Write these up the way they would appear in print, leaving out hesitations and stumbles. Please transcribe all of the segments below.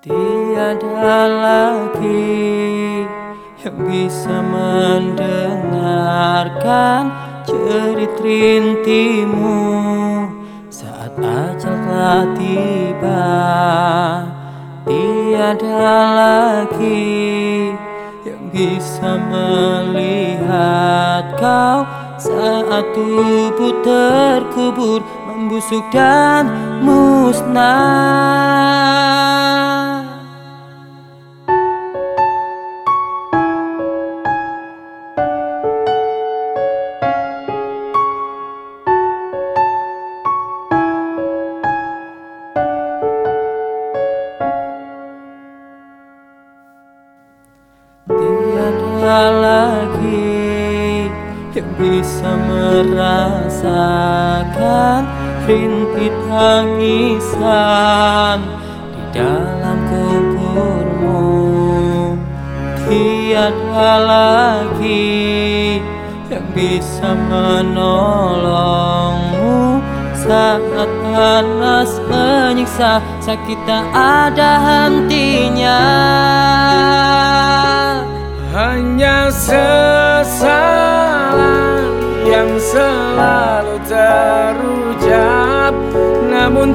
Tiada lagi yang bisa mendengarkan jerit rintimu saat ajal telah tiba. Tiada lagi yang bisa melihat kau saat tubuh terkubur, membusuk dan musnah. Tiada lagi yang bisa merasakan rintik tangisan di dalam kuburmu. Tiada lagi yang bisa menolongmu saat panas menyiksa, sakit tak ada hentinya. Hanya sesalan yang selalu terucap, namun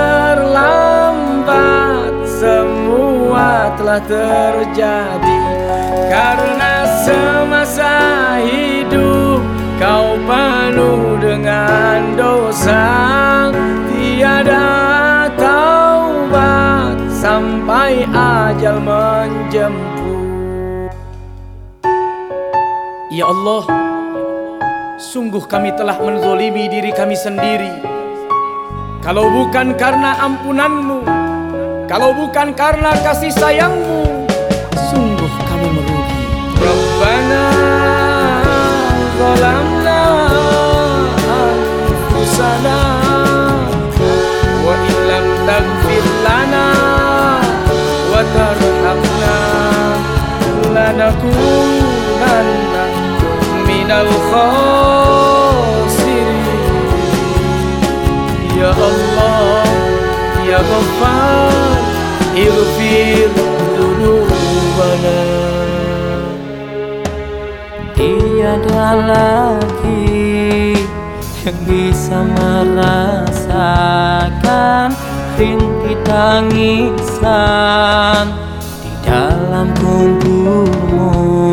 terlambat semua telah terjadi. Karena semasa hidup kau penuh dengan dosa, tiada taubat sampai ajal menjemput. Ya Allah, sungguh kami telah menzolimi diri kami sendiri. Kalau bukan karena ampunan-Mu, kalau bukan karena kasih sayang-Mu, sungguh kami merugi. Rabbana zalamna anfusana wa illam taghfir lana wa tarhamna lanakunanna minal khasirin. Ya Allah, Ya Ghaffar, ighfir dzunubana. Tiada lagi yang bisa merasakan rintik tangisan di dalam kuburmu.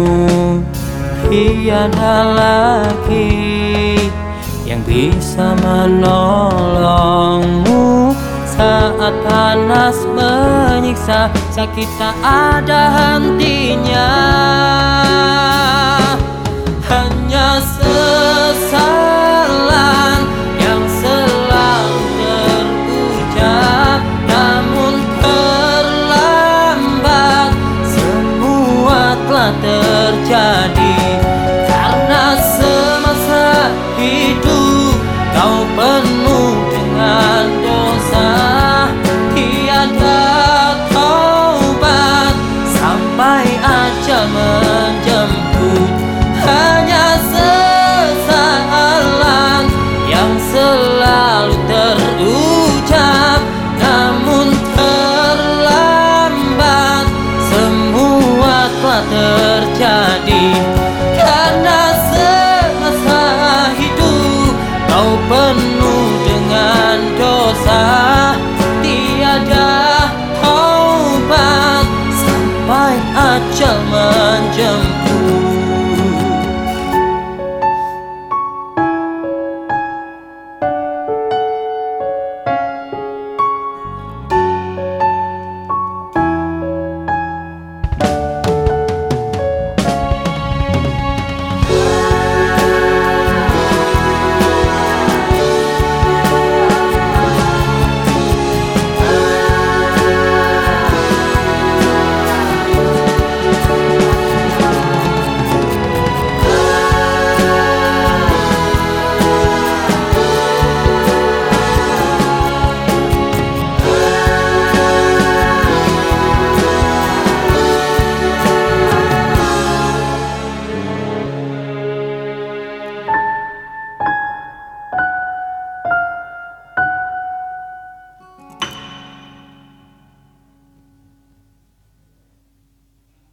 Tiada lagi yang bisa menolongmu saat panas menyiksa, sakit tak ada hentinya. Hanya sesaat